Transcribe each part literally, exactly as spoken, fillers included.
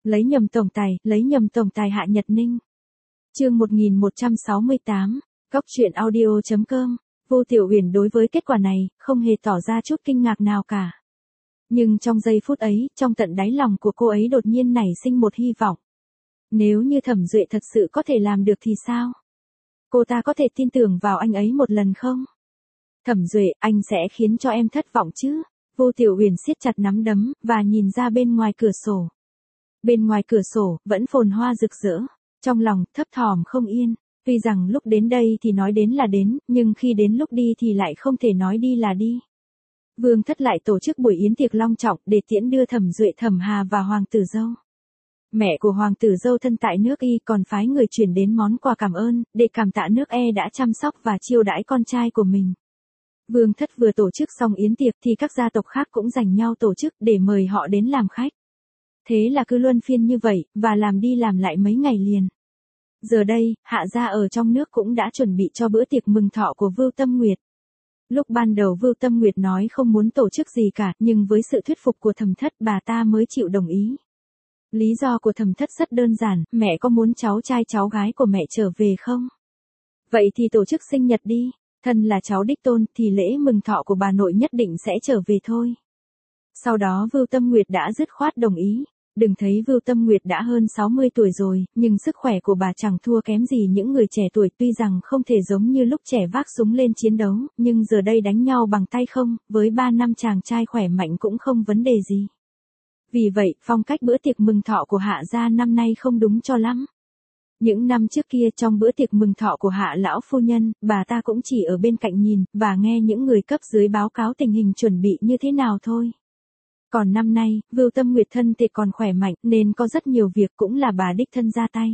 Lấy nhầm tổng tài, lấy nhầm tổng tài Hạ Nhật Ninh. Chương một nghìn một trăm sáu mươi tám, Góc truyện audio chấm com. Vô Tiểu Uyển đối với kết quả này, không hề tỏ ra chút kinh ngạc nào cả. Nhưng trong giây phút ấy, trong tận đáy lòng của cô ấy đột nhiên nảy sinh một hy vọng. Nếu như Thẩm Duệ thật sự có thể làm được thì sao? Cô ta có thể tin tưởng vào anh ấy một lần không? Thẩm Duệ, anh sẽ khiến cho em thất vọng chứ? Vô Tiểu Uyển siết chặt nắm đấm, và nhìn ra bên ngoài cửa sổ. Bên ngoài cửa sổ, vẫn phồn hoa rực rỡ. Trong lòng, thấp thỏm không yên. Tuy rằng lúc đến đây thì nói đến là đến, nhưng khi đến lúc đi thì lại không thể nói đi là đi. Vương thất lại tổ chức buổi yến tiệc long trọng để tiễn đưa Thẩm Duệ, Thẩm Hà và Hoàng tử dâu. Mẹ của Hoàng tử dâu thân tại nước Y còn phái người chuyển đến món quà cảm ơn, để cảm tạ nước E đã chăm sóc và chiêu đãi con trai của mình. Vương thất vừa tổ chức xong yến tiệc thì các gia tộc khác cũng giành nhau tổ chức để mời họ đến làm khách. Thế là cứ luân phiên như vậy, và làm đi làm lại mấy ngày liền. Giờ đây, Hạ gia ở trong nước cũng đã chuẩn bị cho bữa tiệc mừng thọ của Vưu Tâm Nguyệt. Lúc ban đầu Vưu Tâm Nguyệt nói không muốn tổ chức gì cả, nhưng với sự thuyết phục của Thẩm thất bà ta mới chịu đồng ý. Lý do của Thẩm thất rất đơn giản, mẹ có muốn cháu trai cháu gái của mẹ trở về không? Vậy thì tổ chức sinh nhật đi, thân là cháu đích tôn thì lễ mừng thọ của bà nội nhất định sẽ trở về thôi. Sau đó Vưu Tâm Nguyệt đã dứt khoát đồng ý. Đừng thấy Vưu Tâm Nguyệt đã hơn sáu mươi tuổi rồi, nhưng sức khỏe của bà chẳng thua kém gì những người trẻ tuổi, tuy rằng không thể giống như lúc trẻ vác súng lên chiến đấu, nhưng giờ đây đánh nhau bằng tay không, với ba năm chàng trai khỏe mạnh cũng không vấn đề gì. Vì vậy, phong cách bữa tiệc mừng thọ của Hạ gia năm nay không đúng cho lắm. Những năm trước kia trong bữa tiệc mừng thọ của Hạ lão phu nhân, bà ta cũng chỉ ở bên cạnh nhìn, và nghe những người cấp dưới báo cáo tình hình chuẩn bị như thế nào thôi. Còn năm nay, Vưu Tâm Nguyệt thân thể còn khỏe mạnh, nên có rất nhiều việc cũng là bà đích thân ra tay.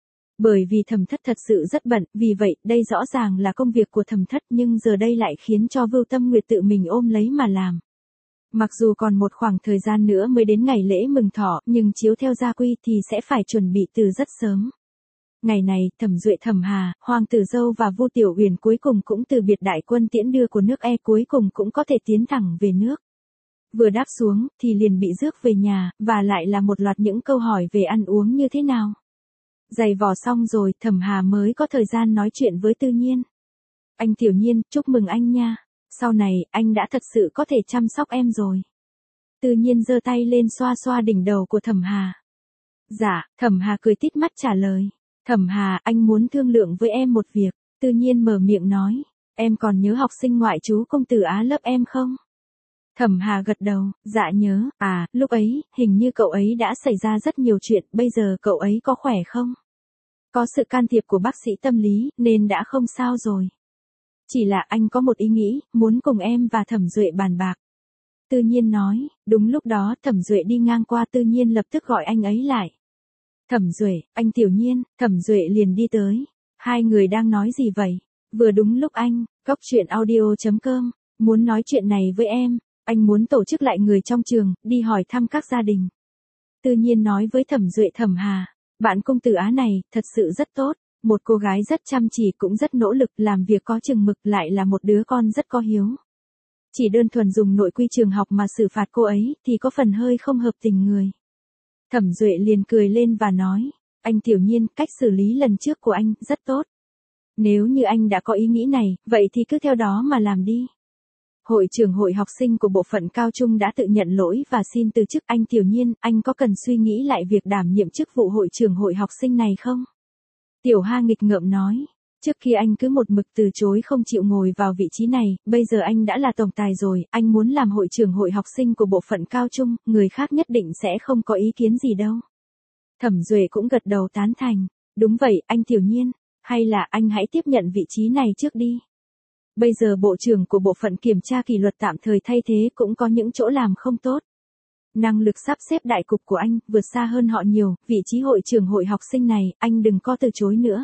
Bởi vì Thẩm thất thật sự rất bận, vì vậy, đây rõ ràng là công việc của Thẩm thất, nhưng giờ đây lại khiến cho Vưu Tâm Nguyệt tự mình ôm lấy mà làm. Mặc dù còn một khoảng thời gian nữa mới đến ngày lễ mừng thọ, nhưng chiếu theo gia quy thì sẽ phải chuẩn bị từ rất sớm. Ngày này, Thẩm Duệ, Thẩm Hà, Hoàng tử dâu và Vu Tiểu Uyển cuối cùng cũng từ biệt đại quân tiễn đưa của nước E, cuối cùng cũng có thể tiến thẳng về nước. Vừa đáp xuống, thì liền bị rước về nhà, và lại là một loạt những câu hỏi về ăn uống như thế nào. Giày vò xong rồi, Thẩm Hà mới có thời gian nói chuyện với Tư Nhiên. Anh Tiểu Nhiên, chúc mừng anh nha. Sau này, anh đã thật sự có thể chăm sóc em rồi. Tư Nhiên giơ tay lên xoa xoa đỉnh đầu của Thẩm Hà. Dạ, Thẩm Hà cười tít mắt trả lời. Thẩm Hà, anh muốn thương lượng với em một việc. Tư Nhiên mở miệng nói. Em còn nhớ học sinh ngoại trú công tử Á lớp em không? Thẩm Hà gật đầu, dạ nhớ, à, lúc ấy, hình như cậu ấy đã xảy ra rất nhiều chuyện, bây giờ cậu ấy có khỏe không? Có sự can thiệp của bác sĩ tâm lý, nên đã không sao rồi. Chỉ là anh có một ý nghĩ, muốn cùng em và Thẩm Duệ bàn bạc. Tư Nhiên nói, đúng lúc đó Thẩm Duệ đi ngang qua, Tư Nhiên lập tức gọi anh ấy lại. Thẩm Duệ, anh Tiểu Nhiên, Thẩm Duệ liền đi tới. Hai người đang nói gì vậy? Vừa đúng lúc anh, Góc truyện audio chấm com, muốn nói chuyện này với em. Anh muốn tổ chức lại người trong trường, đi hỏi thăm các gia đình. Tư Nhiên nói với Thẩm Duệ, Thẩm Hà, bạn công tử Á này, thật sự rất tốt, một cô gái rất chăm chỉ cũng rất nỗ lực, làm việc có chừng mực, lại là một đứa con rất có hiếu. Chỉ đơn thuần dùng nội quy trường học mà xử phạt cô ấy, thì có phần hơi không hợp tình người. Thẩm Duệ liền cười lên và nói, anh Tiểu Nhiên, cách xử lý lần trước của anh, rất tốt. Nếu như anh đã có ý nghĩ này, vậy thì cứ theo đó mà làm đi. Hội trưởng hội học sinh của bộ phận cao trung đã tự nhận lỗi và xin từ chức. Anh Tiểu Nhiên, anh có cần suy nghĩ lại việc đảm nhiệm chức vụ hội trưởng hội học sinh này không? Tiểu Hà nghịch ngợm nói, trước khi anh cứ một mực từ chối không chịu ngồi vào vị trí này, bây giờ anh đã là tổng tài rồi, anh muốn làm hội trưởng hội học sinh của bộ phận cao trung, người khác nhất định sẽ không có ý kiến gì đâu. Thẩm Duệ cũng gật đầu tán thành, đúng vậy, anh Tiểu Nhiên, hay là anh hãy tiếp nhận vị trí này trước đi. Bây giờ bộ trưởng của bộ phận kiểm tra kỷ luật tạm thời thay thế cũng có những chỗ làm không tốt. Năng lực sắp xếp đại cục của anh vượt xa hơn họ nhiều, vị trí hội trưởng hội học sinh này, anh đừng có từ chối nữa.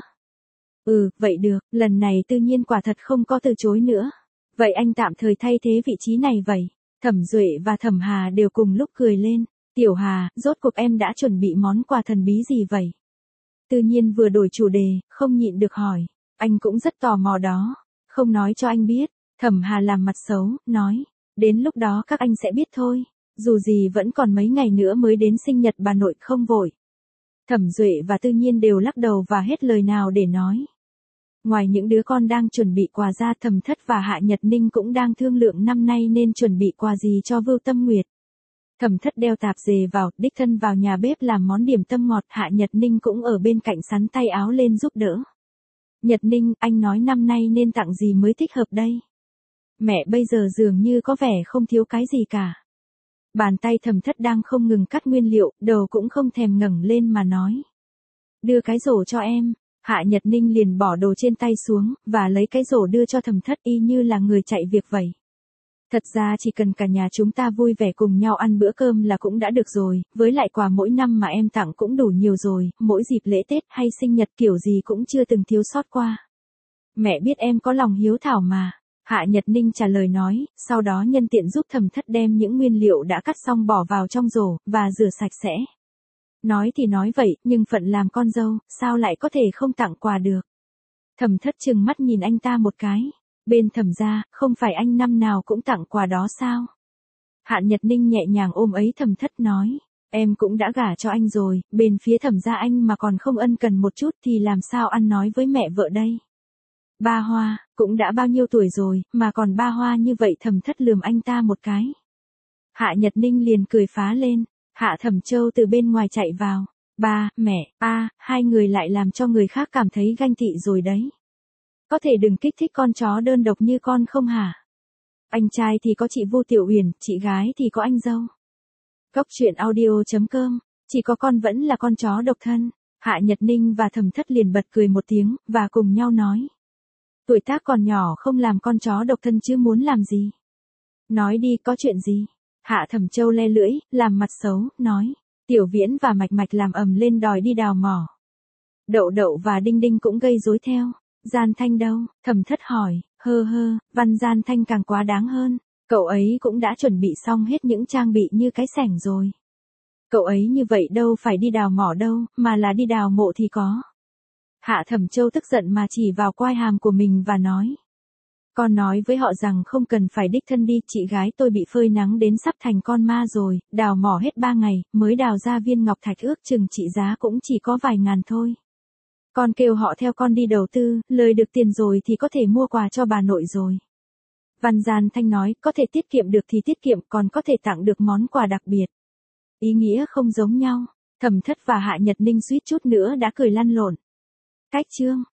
Ừ, vậy được, lần này Tư Nhiên quả thật không có từ chối nữa. Vậy anh tạm thời thay thế vị trí này vậy. Thẩm Duệ và Thẩm Hà đều cùng lúc cười lên. Tiểu Hà, rốt cuộc em đã chuẩn bị món quà thần bí gì vậy? Tư Nhiên vừa đổi chủ đề, không nhịn được hỏi. Anh cũng rất tò mò đó. Không nói cho anh biết. Thẩm Hà làm mặt xấu, nói. Đến lúc đó các anh sẽ biết thôi. Dù gì vẫn còn mấy ngày nữa mới đến sinh nhật bà nội, không vội. Thẩm Duệ và Tư Nhiên đều lắc đầu và hết lời nào để nói. Ngoài những đứa con đang chuẩn bị quà ra, Thẩm Thất và Hạ Nhật Ninh cũng đang thương lượng năm nay nên chuẩn bị quà gì cho Vưu Tâm Nguyệt. Thẩm Thất đeo tạp dề vào, đích thân vào nhà bếp làm món điểm tâm ngọt, Hạ Nhật Ninh cũng ở bên cạnh sắn tay áo lên giúp đỡ. Nhật Ninh, anh nói năm nay nên tặng gì mới thích hợp đây? Mẹ bây giờ dường như có vẻ không thiếu cái gì cả. Bàn tay Thẩm Thất đang không ngừng cắt nguyên liệu, đầu cũng không thèm ngẩng lên mà nói. Đưa cái rổ cho em. Hạ Nhật Ninh liền bỏ đồ trên tay xuống, và lấy cái rổ đưa cho Thẩm Thất y như là người chạy việc vậy. Thật ra chỉ cần cả nhà chúng ta vui vẻ cùng nhau ăn bữa cơm là cũng đã được rồi, với lại quà mỗi năm mà em tặng cũng đủ nhiều rồi, mỗi dịp lễ Tết hay sinh nhật kiểu gì cũng chưa từng thiếu sót qua. Mẹ biết em có lòng hiếu thảo mà. Hạ Nhật Ninh trả lời nói, sau đó nhân tiện giúp Thẩm Thất đem những nguyên liệu đã cắt xong bỏ vào trong rổ, và rửa sạch sẽ. Nói thì nói vậy, nhưng phận làm con dâu, sao lại có thể không tặng quà được. Thẩm Thất trừng mắt nhìn anh ta một cái. Bên Thẩm gia, không phải anh năm nào cũng tặng quà đó sao? Hạ Nhật Ninh nhẹ nhàng ôm ấy Thẩm Thất nói. Em cũng đã gả cho anh rồi, bên phía Thẩm gia anh mà còn không ân cần một chút thì làm sao ăn nói với mẹ vợ đây? Ba Hoa, cũng đã bao nhiêu tuổi rồi, mà còn ba Hoa như vậy. Thẩm Thất lườm anh ta một cái. Hạ Nhật Ninh liền cười phá lên. Hạ Thẩm Châu từ bên ngoài chạy vào. Ba, mẹ, a, hai người lại làm cho người khác cảm thấy ganh tị rồi đấy. Có thể đừng kích thích con chó đơn độc như con không hả? Anh trai thì có chị Vu Tiểu Uyển, chị gái thì có anh dâu. Góc truyện audio chấm com, chỉ có con vẫn là con chó độc thân. Hạ Nhật Ninh và Thẩm Thất liền bật cười một tiếng, và cùng nhau nói. Tuổi tác còn nhỏ không làm con chó độc thân chứ muốn làm gì? Nói đi, có chuyện gì? Hạ Thẩm Châu le lưỡi, làm mặt xấu, nói. Tiểu Viễn và Mạch Mạch làm ầm lên đòi đi đào mỏ. Đậu Đậu và Đinh Đinh cũng gây rối theo. Gian Thanh đâu? Thẩm Thất hỏi. Hơ hơ, Văn Gian Thanh càng quá đáng hơn. Cậu ấy cũng đã chuẩn bị xong hết những trang bị như cái xẻng rồi. Cậu ấy như vậy đâu phải đi đào mỏ đâu, mà là đi đào mộ thì có. Hạ Thẩm Châu tức giận mà chỉ vào quai hàm của mình và nói. Con nói với họ rằng không cần phải đích thân đi, chị gái tôi bị phơi nắng đến sắp thành con ma rồi, đào mỏ hết ba ngày, mới đào ra viên ngọc thạch ước chừng trị giá cũng chỉ có vài ngàn thôi. Con kêu họ theo con đi đầu tư, lời được tiền rồi thì có thể mua quà cho bà nội rồi. Văn Gian Thanh nói, có thể tiết kiệm được thì tiết kiệm, còn có thể tặng được món quà đặc biệt. Ý nghĩa không giống nhau. Thẩm Thất và Hạ Nhật Ninh suýt chút nữa đã cười lăn lộn. Cách chương